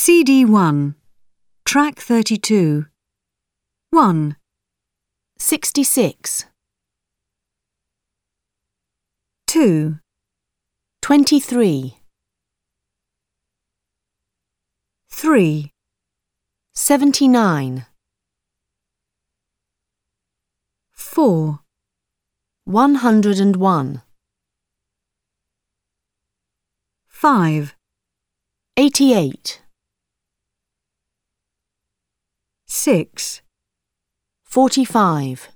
CD1, Track 32. 1, 66, 2, 23, 3, 79, 4, 101, 5, 88, 6, 45,